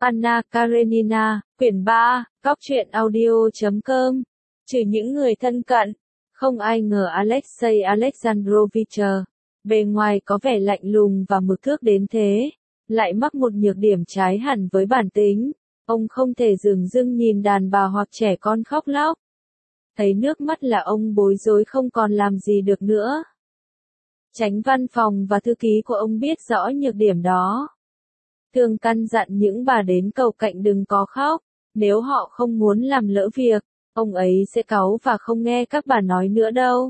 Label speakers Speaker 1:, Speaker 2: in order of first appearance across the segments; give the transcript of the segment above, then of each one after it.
Speaker 1: Anna Karenina, quyển 3, góc truyện audio.com. Trừ những người thân cận, không ai ngờ Alexei Alexandrovich, bề ngoài có vẻ lạnh lùng và mực thước đến thế, lại mắc một nhược điểm trái hẳn với bản tính. Ông không thể dửng dưng nhìn đàn bà hoặc trẻ con khóc lóc. Thấy nước mắt là ông bối rối không còn làm gì được nữa. Chánh văn phòng và thư ký của ông biết rõ nhược điểm đó. Thường căn dặn những bà đến cầu cạnh đừng có khóc, nếu họ không muốn làm lỡ việc, ông ấy sẽ cáu và không nghe các bà nói nữa đâu.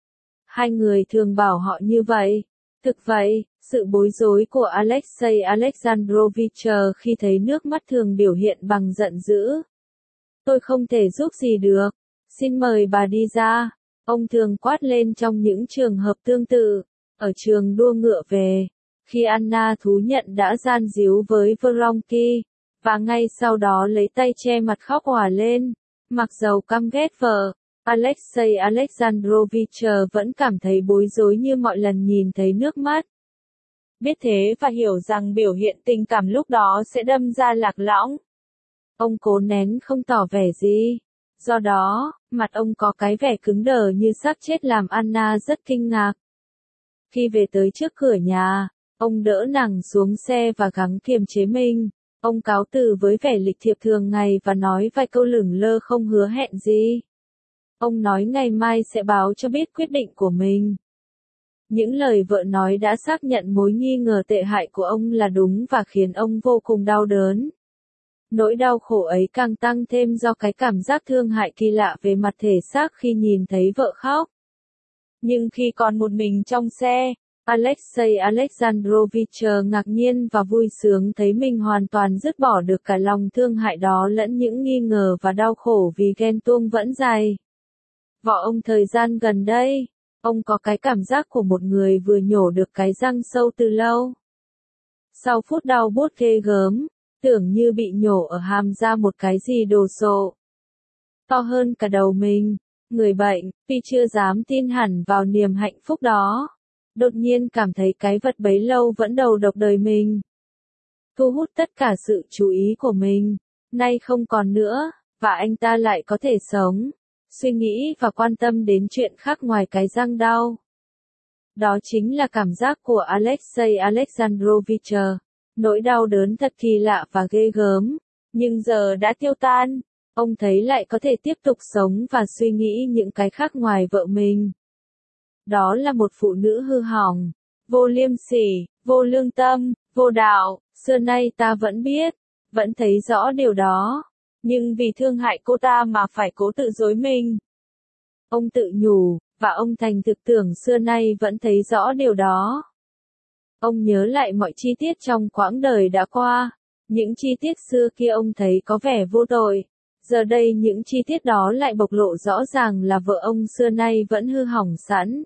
Speaker 1: Hai người thường bảo họ như vậy. Thực vậy, sự bối rối của Alexei Alexandrovich khi thấy nước mắt thường biểu hiện bằng giận dữ. Tôi không thể giúp gì được, xin mời bà đi ra. Ông thường quát lên trong những trường hợp tương tự. Ở trường đua ngựa về, khi Anna thú nhận đã gian díu với Vronsky, và ngay sau đó lấy tay che mặt khóc òa lên, mặc dầu căm ghét vợ, Alexei Alexandrovich vẫn cảm thấy bối rối như mọi lần nhìn thấy nước mắt. Biết thế và hiểu rằng biểu hiện tình cảm lúc đó sẽ đâm ra lạc lõng, ông cố nén không tỏ vẻ gì. Do đó, mặt ông có cái vẻ cứng đờ như xác chết làm Anna rất kinh ngạc. Khi về tới trước cửa nhà, ông đỡ nàng xuống xe và gắng kiềm chế mình. Ông cáo từ với vẻ lịch thiệp thường ngày và nói vài câu lửng lơ không hứa hẹn gì. Ông nói ngày mai sẽ báo cho biết quyết định của mình. Những lời vợ nói đã xác nhận mối nghi ngờ tệ hại của ông là đúng và khiến ông vô cùng đau đớn. Nỗi đau khổ ấy càng tăng thêm do cái cảm giác thương hại kỳ lạ về mặt thể xác khi nhìn thấy vợ khóc. Nhưng khi còn một mình trong xe, Alexei Alexandrovich ngạc nhiên và vui sướng thấy mình hoàn toàn dứt bỏ được cả lòng thương hại đó lẫn những nghi ngờ và đau khổ vì ghen tuông vẫn dày. Vợ ông thời gian gần đây, ông có cái cảm giác của một người vừa nhổ được cái răng sâu từ lâu. Sau phút đau buốt ghê gớm, tưởng như bị nhổ ở hàm ra một cái gì đồ sộ, to hơn cả đầu mình. Người bệnh, vì chưa dám tin hẳn vào niềm hạnh phúc đó, đột nhiên cảm thấy cái vật bấy lâu vẫn đầu độc đời mình, thu hút tất cả sự chú ý của mình, nay không còn nữa, và anh ta lại có thể sống, suy nghĩ và quan tâm đến chuyện khác ngoài cái răng đau. Đó chính là cảm giác của Alexei Alexandrovich, nỗi đau đớn thật kỳ lạ và ghê gớm, nhưng giờ đã tiêu tan. Ông thấy lại có thể tiếp tục sống và suy nghĩ những cái khác ngoài vợ mình. Đó là một phụ nữ hư hỏng, vô liêm sỉ, vô lương tâm, vô đạo, xưa nay ta vẫn biết, vẫn thấy rõ điều đó, nhưng vì thương hại cô ta mà phải cố tự dối mình. Ông tự nhủ, và ông thành thực tưởng xưa nay vẫn thấy rõ điều đó. Ông nhớ lại mọi chi tiết trong quãng đời đã qua, những chi tiết xưa kia ông thấy có vẻ vô tội. Giờ đây những chi tiết đó lại bộc lộ rõ ràng là vợ ông xưa nay vẫn hư hỏng sẵn.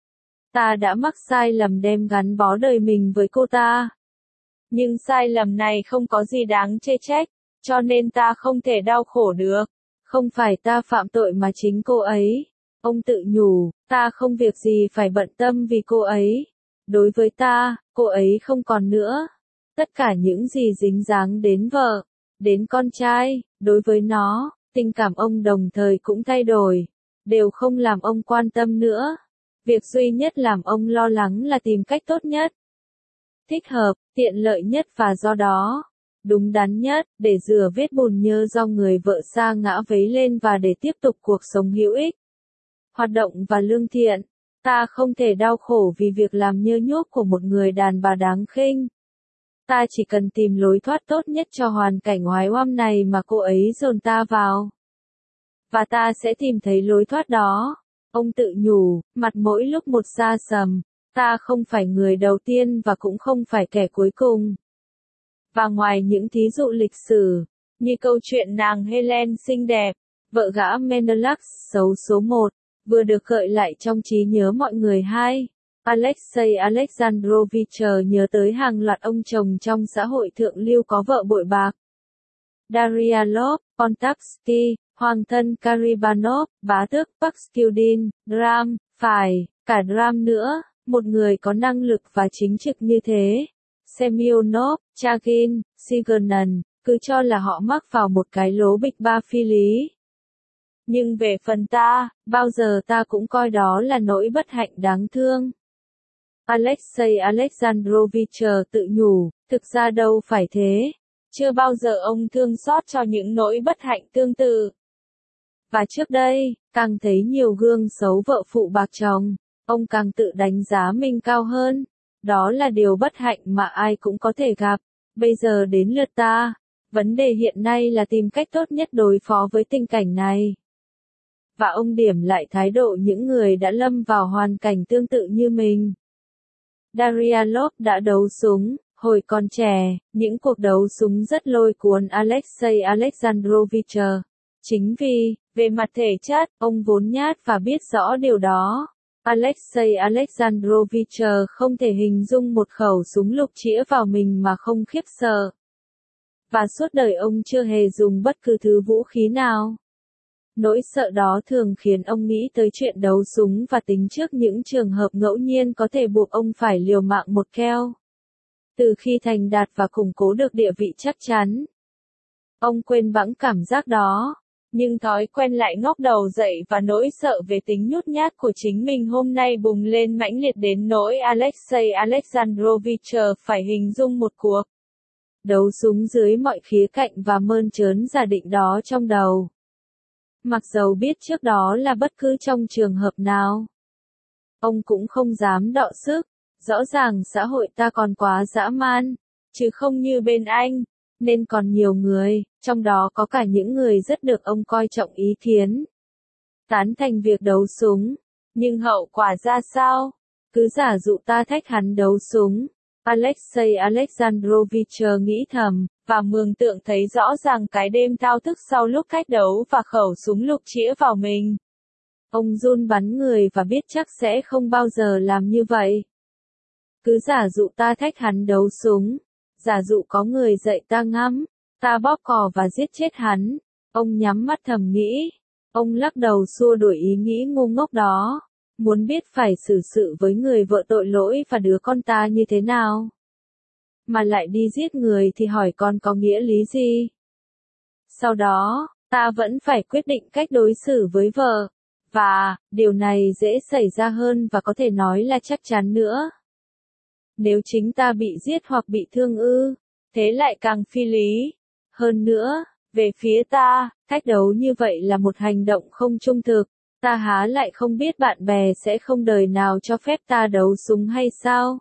Speaker 1: Ta đã mắc sai lầm đem gắn bó đời mình với cô ta. Nhưng sai lầm này không có gì đáng chê trách, cho nên ta không thể đau khổ được. Không phải ta phạm tội mà chính cô ấy. Ông tự nhủ, ta không việc gì phải bận tâm vì cô ấy. Đối với ta, cô ấy không còn nữa. Tất cả những gì dính dáng đến vợ, đến con trai, đối với nó, tình cảm ông đồng thời cũng thay đổi, đều không làm ông quan tâm nữa. Việc duy nhất làm ông lo lắng là tìm cách tốt nhất, thích hợp, tiện lợi nhất và do đó, đúng đắn nhất, để rửa vết bùn nhơ do người vợ sa ngã vấy lên và để tiếp tục cuộc sống hữu ích, hoạt động và lương thiện. Ta không thể đau khổ vì việc làm nhơ nhuốc của một người đàn bà đáng khinh. Ta chỉ cần tìm lối thoát tốt nhất cho hoàn cảnh oái oăm này mà cô ấy dồn ta vào. Và ta sẽ tìm thấy lối thoát đó. Ông tự nhủ, mặt mỗi lúc một xa sầm. Ta không phải người đầu tiên và cũng không phải kẻ cuối cùng. Và ngoài những thí dụ lịch sử, như câu chuyện nàng Helen xinh đẹp, vợ gã Menelaus xấu số 1, vừa được gợi lại trong trí nhớ mọi người hai. Alexei Alexandrovich nhớ tới hàng loạt ông chồng trong xã hội thượng lưu có vợ bội bạc. Daryalov, Kontaksky, hoàng thân Karibanov, bá tước Paskudin, Dram, phải, cả Dram nữa, một người có năng lực và chính trực như thế. Semyonov, Chagin, Sigourney, cứ cho là họ mắc vào một cái lố bịch ba phi lý. Nhưng về phần ta, bao giờ ta cũng coi đó là nỗi bất hạnh đáng thương. Alexei Alexandrovich tự nhủ, thực ra đâu phải thế. Chưa bao giờ ông thương xót cho những nỗi bất hạnh tương tự. Và trước đây, càng thấy nhiều gương xấu vợ phụ bạc chồng, ông càng tự đánh giá mình cao hơn. Đó là điều bất hạnh mà ai cũng có thể gặp. Bây giờ đến lượt ta. Vấn đề hiện nay là tìm cách tốt nhất đối phó với tình cảnh này. Và ông điểm lại thái độ những người đã lâm vào hoàn cảnh tương tự như mình. Darialov đã đấu súng, hồi còn trẻ, những cuộc đấu súng rất lôi cuốn Alexei Alexandrovich. Chính vì, về mặt thể chất, ông vốn nhát và biết rõ điều đó. Alexei Alexandrovich không thể hình dung một khẩu súng lục chĩa vào mình mà không khiếp sợ. Và suốt đời ông chưa hề dùng bất cứ thứ vũ khí nào. Nỗi sợ đó thường khiến ông nghĩ tới chuyện đấu súng và tính trước những trường hợp ngẫu nhiên có thể buộc ông phải liều mạng một keo. Từ khi thành đạt và củng cố được địa vị chắc chắn, ông quên bẵng cảm giác đó. Nhưng thói quen lại ngóc đầu dậy và nỗi sợ về tính nhút nhát của chính mình hôm nay bùng lên mãnh liệt đến nỗi Alexei Alexandrovich phải hình dung một cuộc đấu súng dưới mọi khía cạnh và mơn trớn giả định đó trong đầu. Mặc dầu biết trước đó là bất cứ trong trường hợp nào, ông cũng không dám đọ sức. Rõ ràng xã hội ta còn quá dã man, chứ không như bên Anh, nên còn nhiều người, trong đó có cả những người rất được ông coi trọng ý kiến, tán thành việc đấu súng. Nhưng hậu quả ra sao? Cứ giả dụ ta thách hắn đấu súng. Alexei Alexandrovich nghĩ thầm, và mường tượng thấy rõ ràng cái đêm thao thức sau lúc cách đấu và khẩu súng lục chĩa vào mình. Ông run bắn người và biết chắc sẽ không bao giờ làm như vậy. Cứ giả dụ ta thách hắn đấu súng. Giả dụ có người dạy ta ngắm, ta bóp cò và giết chết hắn. Ông nhắm mắt thầm nghĩ. Ông lắc đầu xua đuổi ý nghĩ ngu ngốc đó. Muốn biết phải xử sự với người vợ tội lỗi và đứa con ta như thế nào. Mà lại đi giết người thì hỏi còn có nghĩa lý gì? Sau đó, ta vẫn phải quyết định cách đối xử với vợ. Và, điều này dễ xảy ra hơn và có thể nói là chắc chắn nữa. Nếu chính ta bị giết hoặc bị thương thế lại càng phi lý. Hơn nữa, về phía ta, cách đấu như vậy là một hành động không trung thực. Ta há lại không biết bạn bè sẽ không đời nào cho phép ta đấu súng hay sao?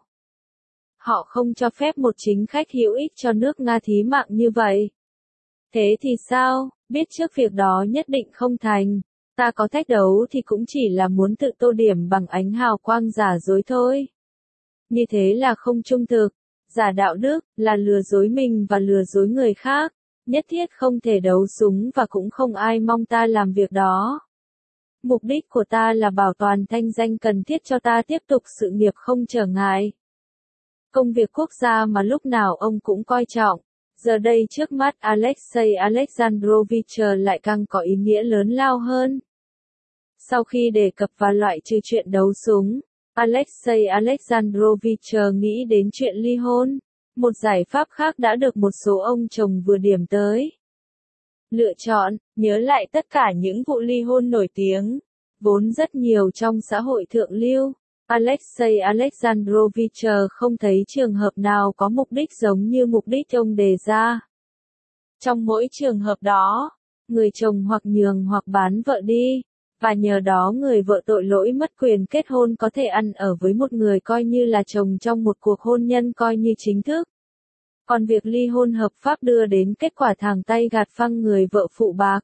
Speaker 1: Họ không cho phép một chính khách hữu ích cho nước Nga thí mạng như vậy. Thế thì sao, biết trước việc đó nhất định không thành. Ta có thách đấu thì cũng chỉ là muốn tự tô điểm bằng ánh hào quang giả dối thôi. Như thế là không trung thực, giả đạo đức, là lừa dối mình và lừa dối người khác. Nhất thiết không thể đấu súng và cũng không ai mong ta làm việc đó. Mục đích của ta là bảo toàn thanh danh cần thiết cho ta tiếp tục sự nghiệp không trở ngại. Công việc quốc gia mà lúc nào ông cũng coi trọng, giờ đây trước mắt Alexei Alexandrovich lại càng có ý nghĩa lớn lao hơn. Sau khi đề cập và loại trừ chuyện đấu súng, Alexei Alexandrovich nghĩ đến chuyện ly hôn. Một giải pháp khác đã được một số ông chồng vừa điểm tới. Lựa chọn, nhớ lại tất cả những vụ ly hôn nổi tiếng, vốn rất nhiều trong xã hội thượng lưu. Alexei Alexandrovich không thấy trường hợp nào có mục đích giống như mục đích ông đề ra. Trong mỗi trường hợp đó, người chồng hoặc nhường hoặc bán vợ đi, và nhờ đó người vợ tội lỗi mất quyền kết hôn có thể ăn ở với một người coi như là chồng trong một cuộc hôn nhân coi như chính thức. Còn việc ly hôn hợp pháp đưa đến kết quả thẳng tay gạt phăng người vợ phụ bạc.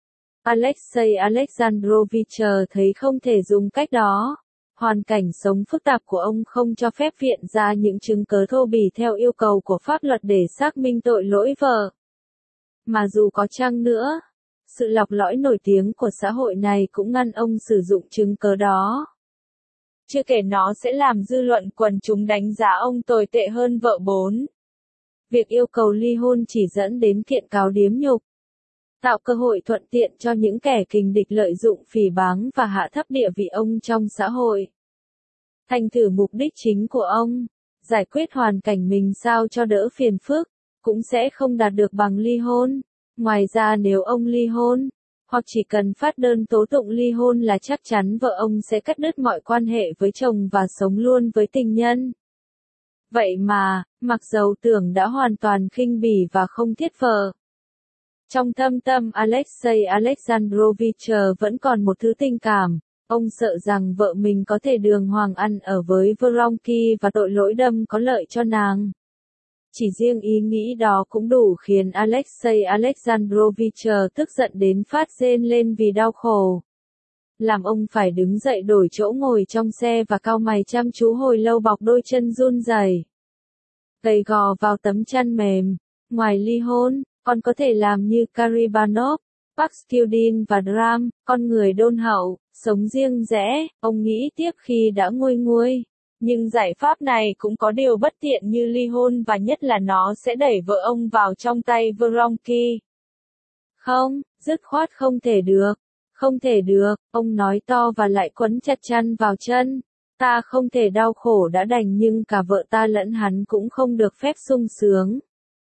Speaker 1: Alexei Alexandrovich thấy không thể dùng cách đó. Hoàn cảnh sống phức tạp của ông không cho phép viện ra những chứng cớ thô bỉ theo yêu cầu của pháp luật để xác minh tội lỗi vợ. Mà dù có chăng nữa, sự lọc lõi nổi tiếng của xã hội này cũng ngăn ông sử dụng chứng cớ đó. Chưa kể nó sẽ làm dư luận quần chúng đánh giá ông tồi tệ hơn vợ 4. Việc yêu cầu ly hôn chỉ dẫn đến kiện cáo điếm nhục, tạo cơ hội thuận tiện cho những kẻ kình địch lợi dụng phỉ báng và hạ thấp địa vị ông trong xã hội. Thành thử mục đích chính của ông, giải quyết hoàn cảnh mình sao cho đỡ phiền phức, cũng sẽ không đạt được bằng ly hôn. Ngoài ra nếu ông ly hôn, hoặc chỉ cần phát đơn tố tụng ly hôn là chắc chắn vợ ông sẽ cắt đứt mọi quan hệ với chồng và sống luôn với tình nhân. Vậy mà, mặc dầu tưởng đã hoàn toàn khinh bỉ và không thiết vợ, trong thâm tâm Alexei Alexandrovich vẫn còn một thứ tình cảm. Ông sợ rằng vợ mình có thể đường hoàng ăn ở với Vronky và tội lỗi đâm có lợi cho nàng. Chỉ riêng ý nghĩ đó cũng đủ khiến Alexei Alexandrovich tức giận đến phát rên lên vì đau khổ. Làm ông phải đứng dậy đổi chỗ ngồi trong xe và cau mày chăm chú hồi lâu bọc đôi chân run rẩy, gầy gò vào tấm chăn mềm. Ngoài ly hôn, con có thể làm như Karibanov, Pakskudin và Dram, con người đôn hậu, sống riêng rẽ, ông nghĩ tiếp khi đã nguôi nguôi. Nhưng giải pháp này cũng có điều bất tiện như ly hôn và nhất là nó sẽ đẩy vợ ông vào trong tay Vronky. Không, dứt khoát không thể được. Không thể được, ông nói to và lại quấn chặt chăn vào chân. Ta không thể đau khổ đã đành nhưng cả vợ ta lẫn hắn cũng không được phép sung sướng.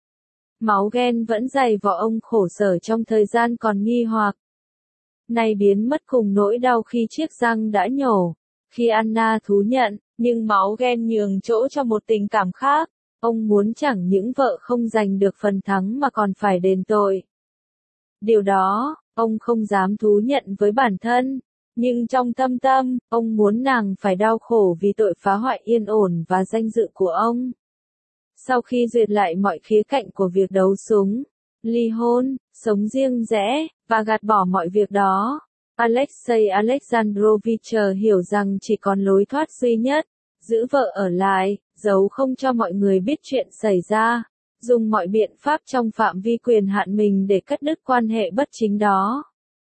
Speaker 1: Máu ghen vẫn dày vò ông khổ sở trong thời gian còn nghi hoặc. Nay biến mất cùng nỗi đau khi chiếc răng đã nhổ. Khi Anna thú nhận, nhưng máu ghen nhường chỗ cho một tình cảm khác. Ông muốn chẳng những vợ không giành được phần thắng mà còn phải đền tội. Điều đó, ông không dám thú nhận với bản thân. Nhưng trong thâm tâm, ông muốn nàng phải đau khổ vì tội phá hoại yên ổn và danh dự của ông. Sau khi duyệt lại mọi khía cạnh của việc đấu súng, ly hôn, sống riêng rẽ, và gạt bỏ mọi việc đó, Alexei Alexandrovich hiểu rằng chỉ còn lối thoát duy nhất, giữ vợ ở lại, giấu không cho mọi người biết chuyện xảy ra, dùng mọi biện pháp trong phạm vi quyền hạn mình để cắt đứt quan hệ bất chính đó.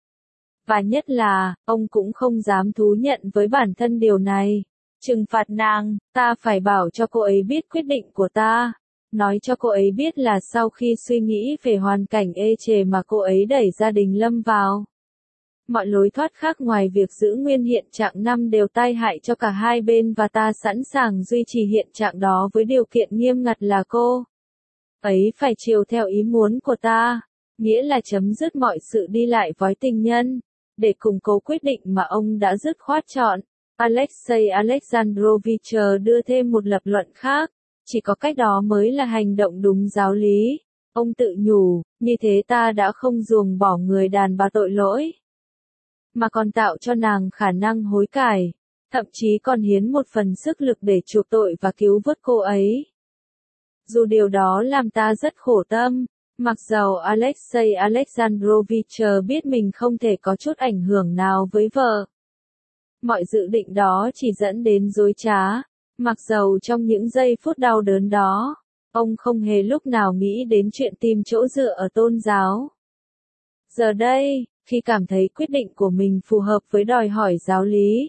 Speaker 1: Và nhất là, ông cũng không dám thú nhận với bản thân điều này. Trừng phạt nàng, ta phải bảo cho cô ấy biết quyết định của ta. Nói cho cô ấy biết là sau khi suy nghĩ về hoàn cảnh ê chề mà cô ấy đẩy gia đình Lâm vào. Mọi lối thoát khác ngoài việc giữ nguyên hiện trạng năm đều tai hại cho cả hai bên và ta sẵn sàng duy trì hiện trạng đó với điều kiện nghiêm ngặt là cô ấy phải chiều theo ý muốn của ta, nghĩa là chấm dứt mọi sự đi lại với tình nhân. Để củng cố quyết định mà ông đã dứt khoát chọn, Alexei Alexandrovich đưa thêm một lập luận khác, chỉ có cách đó mới là hành động đúng giáo lý. Ông tự nhủ, như thế ta đã không ruồng bỏ người đàn bà tội lỗi, mà còn tạo cho nàng khả năng hối cải, thậm chí còn hiến một phần sức lực để chuộc tội và cứu vớt cô ấy. Dù điều đó làm ta rất khổ tâm. Mặc dầu Alexei Alexandrovich biết mình không thể có chút ảnh hưởng nào với vợ. Mọi dự định đó chỉ dẫn đến dối trá. Mặc dầu trong những giây phút đau đớn đó, ông không hề lúc nào nghĩ đến chuyện tìm chỗ dựa ở tôn giáo. Giờ đây, khi cảm thấy quyết định của mình phù hợp với đòi hỏi giáo lý,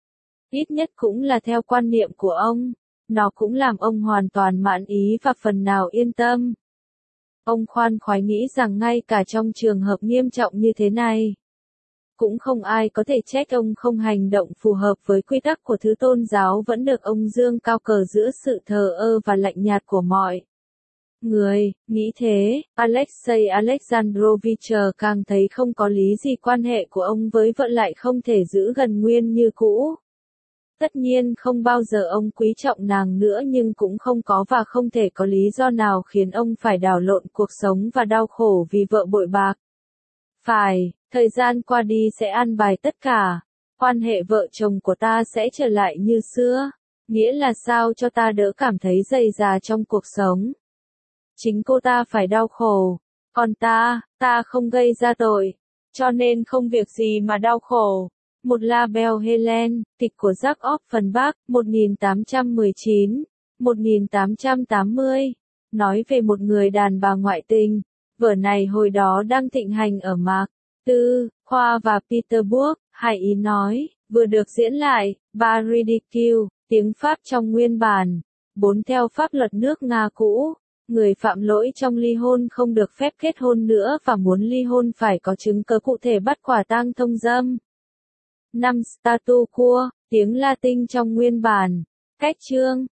Speaker 1: ít nhất cũng là theo quan niệm của ông, nó cũng làm ông hoàn toàn mãn ý và phần nào yên tâm. Ông khoan khoái nghĩ rằng ngay cả trong trường hợp nghiêm trọng như thế này, cũng không ai có thể trách ông không hành động phù hợp với quy tắc của thứ tôn giáo vẫn được ông dương cao cờ giữa sự thờ ơ và lạnh nhạt của mọi người. Nghĩ thế, Alexei Alexandrovich càng thấy không có lý gì quan hệ của ông với vợ lại không thể giữ gần nguyên như cũ. Tất nhiên không bao giờ ông quý trọng nàng nữa nhưng cũng không có và không thể có lý do nào khiến ông phải đảo lộn cuộc sống và đau khổ vì vợ bội bạc. Phải, thời gian qua đi sẽ an bài tất cả. Quan hệ vợ chồng của ta sẽ trở lại như xưa. Nghĩa là sao cho ta đỡ cảm thấy dày dà trong cuộc sống. Chính cô ta phải đau khổ. Còn ta không gây ra tội. Cho nên không việc gì mà đau khổ. Một La Belle Hélène, kịch của Jacques Offenbach, 1819-1880, nói về một người đàn bà ngoại tình. Vở này hồi đó đang thịnh hành ở Mạc Tư, Khoa và Petersburg, hai ý nói, vừa được diễn lại, ba ridicule, tiếng Pháp trong nguyên bản, 4 theo pháp luật nước Nga cũ. Người phạm lỗi trong ly hôn không được phép kết hôn nữa và muốn ly hôn phải có chứng cớ cụ thể bắt quả tang thông dâm. 5. Statu quo, tiếng Latin trong nguyên bản. Cách chương